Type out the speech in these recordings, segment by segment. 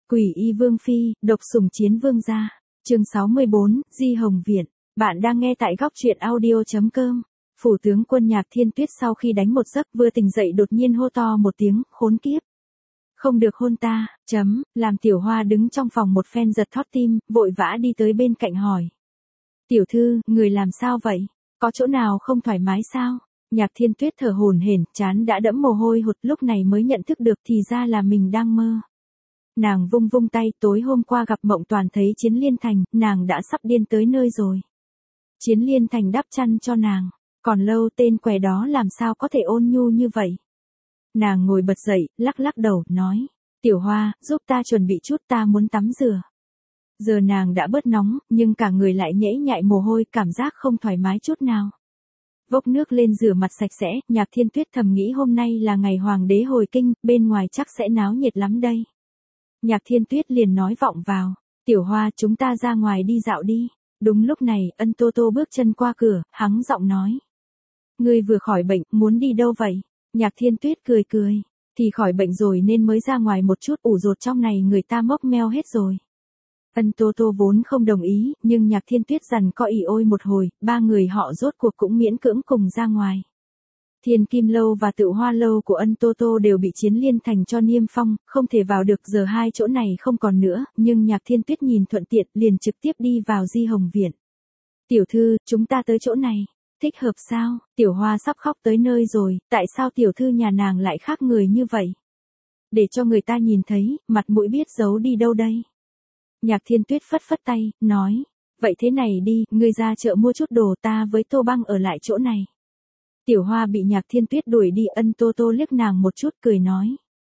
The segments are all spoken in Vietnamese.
Quỷ y vương phi, độc sủng chiến vương gia. Chương 64, Di Hồng Viện. Bạn đang nghe tại góc truyện audio.com. Phủ tướng quân Nhạc Thiên Tuyết sau khi đánh một giấc vừa tỉnh dậy đột nhiên hô to một tiếng, khốn kiếp. Không được hôn ta, làm Tiểu Hoa đứng trong phòng một phen giật thót tim, vội vã đi tới bên cạnh hỏi. Tiểu thư, người làm sao vậy? Có chỗ nào không thoải mái sao? Nhạc Thiên Tuyết thở hổn hển, trán đã đẫm mồ hôi hột, lúc này mới nhận thức được thì ra là mình đang mơ. Nàng vung vung tay, tối hôm qua gặp Mộng Toàn thấy Chiến Liên Thành, nàng đã sắp điên tới nơi rồi. Chiến Liên Thành đắp chăn cho nàng, còn lâu tên què đó làm sao có thể ôn nhu như vậy. Nàng ngồi bật dậy, lắc lắc đầu, nói, Tiểu Hoa, giúp ta chuẩn bị chút, ta muốn tắm rửa. Giờ nàng đã bớt nóng, nhưng cả người lại nhễ nhại mồ hôi, cảm giác không thoải mái chút nào. Vốc nước lên rửa mặt sạch sẽ, Nhạc Thiên Tuyết thầm nghĩ hôm nay là ngày hoàng đế hồi kinh, bên ngoài chắc sẽ náo nhiệt lắm đây. Nhạc Thiên Tuyết liền nói vọng vào, Tiểu Hoa, chúng ta ra ngoài đi dạo đi. Đúng lúc này, Ân Tô Tô bước chân qua cửa, hắng giọng nói. Ngươi vừa khỏi bệnh, muốn đi đâu vậy? Nhạc Thiên Tuyết cười cười, thì khỏi bệnh rồi nên mới ra ngoài một chút, ủ rột trong này người ta mốc meo hết rồi. Ân Tô Tô vốn không đồng ý, nhưng Nhạc Thiên Tuyết dằn co ỉ ôi một hồi, ba người họ rốt cuộc cũng miễn cưỡng cùng ra ngoài. Thiên Kim Lâu và Tự Hoa Lâu của Ân Tô Tô đều bị Chiến Liên Thành cho niêm phong, không thể vào được, giờ hai chỗ này không còn nữa, nhưng Nhạc Thiên Tuyết nhìn thuận tiện liền trực tiếp đi vào Di Hồng Viện. Tiểu thư, chúng ta tới chỗ này, thích hợp sao? Tiểu Hoa sắp khóc tới nơi rồi, tại sao tiểu thư nhà nàng lại khác người như vậy? Để cho người ta nhìn thấy, mặt mũi biết giấu đi đâu đây? Nhạc Thiên Tuyết phất phất tay, nói, vậy thế này đi, ngươi ra chợ mua chút đồ, ta với Tô Băng ở lại chỗ này. Tiểu Hoa bị Nhạc Thiên Tuyết đuổi đi, Ân Tô Tô liếc nàng một chút cười nói.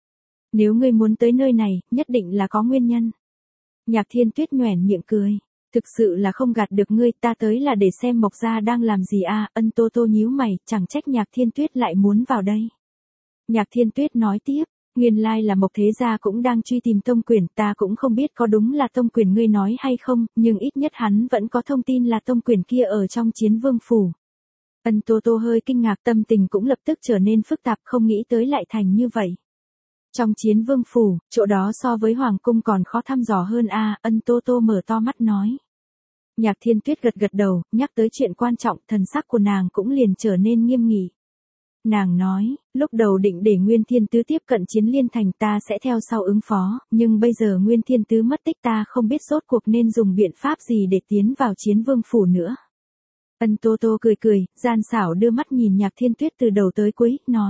Nếu ngươi muốn tới nơi này, nhất định là có nguyên nhân. Nhạc Thiên Tuyết nhoẻn miệng cười. Thực sự là không gạt được ngươi, ta tới là để xem Mộc gia đang làm gì à, Ân Tô Tô nhíu mày, chẳng trách Nhạc Thiên Tuyết lại muốn vào đây. Nhạc Thiên Tuyết nói tiếp, nguyên lai là Mộc thế gia cũng đang truy tìm Tông Quyền, ta cũng không biết có đúng là Tông Quyền ngươi nói hay không, nhưng ít nhất hắn vẫn có thông tin là Tông Quyền kia ở trong Chiến Vương phủ. Ân Tô Tô hơi kinh ngạc, tâm tình cũng lập tức trở nên phức tạp, không nghĩ tới lại thành như vậy. Trong Chiến Vương phủ, chỗ đó so với Hoàng cung còn khó thăm dò hơn a, Ân Tô Tô mở to mắt nói. Nhạc Thiên Tuyết gật gật đầu, nhắc tới chuyện quan trọng, thần sắc của nàng cũng liền trở nên nghiêm nghị. Nàng nói, lúc đầu định để Nguyên Thiên Tứ tiếp cận Chiến Liên Thành, ta sẽ theo sau ứng phó, nhưng bây giờ Nguyên Thiên Tứ mất tích, ta không biết rốt cuộc nên dùng biện pháp gì để tiến vào Chiến Vương phủ nữa. Ân Tô Tô cười cười, gian xảo đưa mắt nhìn Nhạc Thiên Tuyết từ đầu tới cuối, nói.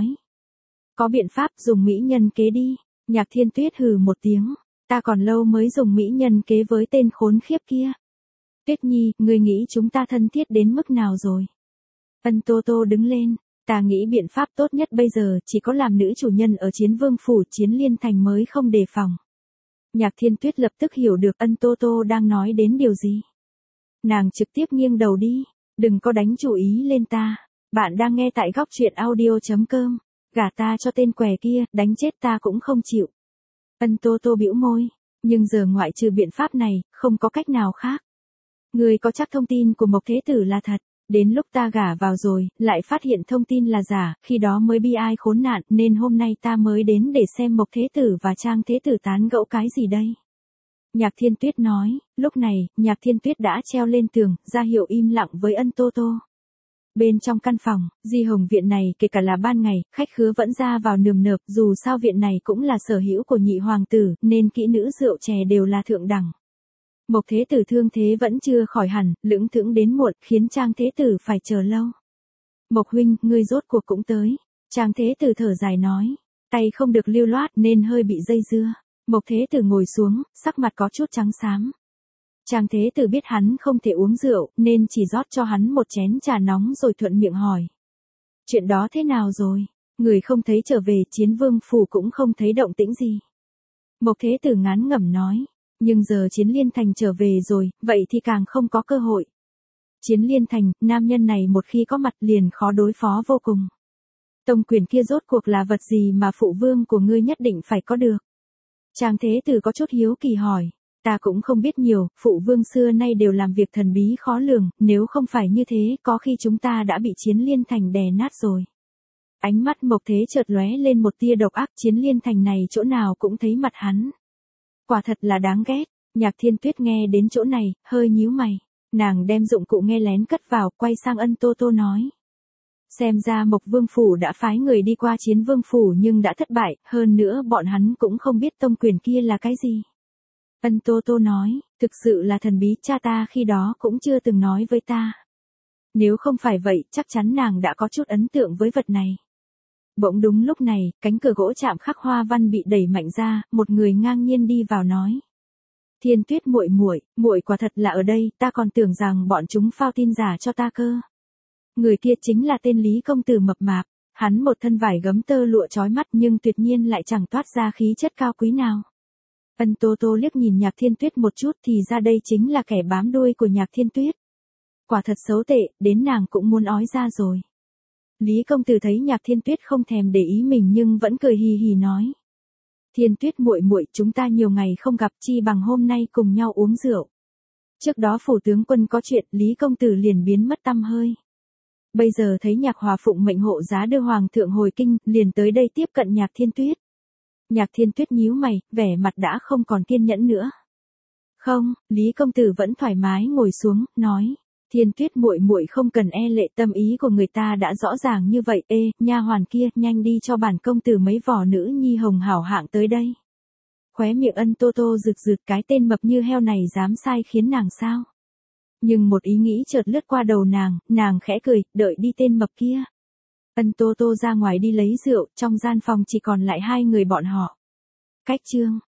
Có biện pháp, dùng mỹ nhân kế đi. Nhạc Thiên Tuyết hừ một tiếng, ta còn lâu mới dùng mỹ nhân kế với tên khốn khiếp kia. Tuyết Nhi, ngươi nghĩ chúng ta thân thiết đến mức nào rồi? Ân Tô Tô đứng lên, ta nghĩ biện pháp tốt nhất bây giờ chỉ có làm nữ chủ nhân ở Chiến Vương phủ, Chiến Liên Thành mới không đề phòng. Nhạc Thiên Tuyết lập tức hiểu được Ân Tô Tô đang nói đến điều gì. Nàng trực tiếp nghiêng đầu đi, đừng có đánh chủ ý lên ta. Bạn đang nghe tại góc truyện audio.com. Gả ta cho tên què kia, đánh chết ta cũng không chịu. Ân Tô Tô bĩu môi, nhưng giờ ngoại trừ biện pháp này, không có cách nào khác. Người có chắc thông tin của Mộc Thế Tử là thật, đến lúc ta gả vào rồi, lại phát hiện thông tin là giả, khi đó mới bi ai khốn nạn, nên hôm nay ta mới đến để xem Mộc Thế Tử và Trang Thế Tử tán gẫu cái gì đây. Nhạc Thiên Tuyết nói, lúc này, Nhạc Thiên Tuyết đã treo lên tường, ra hiệu im lặng với Ân Tô Tô. Bên trong căn phòng, Di Hồng Viện này kể cả là ban ngày, khách khứa vẫn ra vào nườm nượp, dù sao viện này cũng là sở hữu của nhị hoàng tử, nên kỹ nữ rượu chè đều là thượng đẳng. Mộc Thế Tử thương thế vẫn chưa khỏi hẳn, lững thững đến muộn, khiến Trang Thế Tử phải chờ lâu. Mộc huynh, ngươi rốt cuộc cũng tới. Trang Thế Tử thở dài nói, tay không được lưu loát nên hơi bị dây dưa. Mộc Thế Tử ngồi xuống, sắc mặt có chút trắng xám. Trang Thế Tử biết hắn không thể uống rượu, nên chỉ rót cho hắn một chén trà nóng rồi thuận miệng hỏi. Chuyện đó thế nào rồi? Người không thấy trở về, Chiến Vương phủ cũng không thấy động tĩnh gì. Mộc Thế Tử ngán ngẩm nói, nhưng giờ Chiến Liên Thành trở về rồi, vậy thì càng không có cơ hội. Chiến Liên Thành, nam nhân này một khi có mặt liền khó đối phó vô cùng. Tông Quyền kia rốt cuộc là vật gì mà phụ vương của ngươi nhất định phải có được? Trang Thế Tử có chút hiếu kỳ hỏi. Ta cũng không biết nhiều, phụ vương xưa nay đều làm việc thần bí khó lường, nếu không phải như thế, có khi chúng ta đã bị Chiến Liên Thành đè nát rồi. Ánh mắt Mộc Thế chợt lóe lên một tia độc ác, Chiến Liên Thành này chỗ nào cũng thấy mặt hắn. Quả thật là đáng ghét. Nhạc Thiên Tuyết nghe đến chỗ này, hơi nhíu mày. Nàng đem dụng cụ nghe lén cất vào, quay sang Ân Tô Tô nói. Xem ra Mộc Vương Phủ đã phái người đi qua Chiến Vương Phủ nhưng đã thất bại, hơn nữa bọn hắn cũng không biết tông quyền kia là cái gì. Ân Tô Tô nói, thực sự là thần bí, cha ta khi đó cũng chưa từng nói với ta. Nếu không phải vậy, chắc chắn nàng đã có chút ấn tượng với vật này. Bỗng đúng lúc này, cánh cửa gỗ chạm khắc hoa văn bị đẩy mạnh ra, một người ngang nhiên đi vào nói. Thiên Tuyết muội muội quả thật là ở đây, ta còn tưởng rằng bọn chúng phao tin giả cho ta cơ. Người kia chính là tên Lý công tử mập mạp, hắn một thân vải gấm tơ lụa chói mắt nhưng tuyệt nhiên lại chẳng toát ra khí chất cao quý nào. Ân Tô Tô liếc nhìn Nhạc Thiên Tuyết một chút thì ra đây chính là kẻ bám đuôi của Nhạc Thiên Tuyết. Quả thật xấu tệ, đến nàng cũng muốn ói ra rồi. Lý công tử thấy Nhạc Thiên Tuyết không thèm để ý mình nhưng vẫn cười hì hì nói. Thiên Tuyết muội muội, chúng ta nhiều ngày không gặp, chi bằng hôm nay cùng nhau uống rượu. Trước đó phủ tướng quân có chuyện, Lý công tử liền biến mất tăm hơi. Bây giờ thấy Nhạc Hòa phụng mệnh hộ giá đưa hoàng thượng hồi kinh, liền tới đây tiếp cận Nhạc Thiên Tuyết. Nhạc Thiên Tuyết nhíu mày, vẻ mặt đã không còn kiên nhẫn nữa. Không, Lý công tử vẫn thoải mái ngồi xuống, nói. Thiên Tuyết muội muội không cần e lệ, tâm ý của người ta đã rõ ràng như vậy. Ê, nha hoàn kia, nhanh đi cho bản công tử mấy vỏ nữ nhi hồng hảo hạng tới đây. Khóe miệng Ân Tô Tô rực rực, cái tên mập như heo này dám sai khiến nàng sao? Nhưng một ý nghĩ chợt lướt qua đầu nàng khẽ cười, đợi đi tên mập kia. Ân Tô Tô ra ngoài đi lấy rượu, trong gian phòng chỉ còn lại hai người bọn họ. Cách chương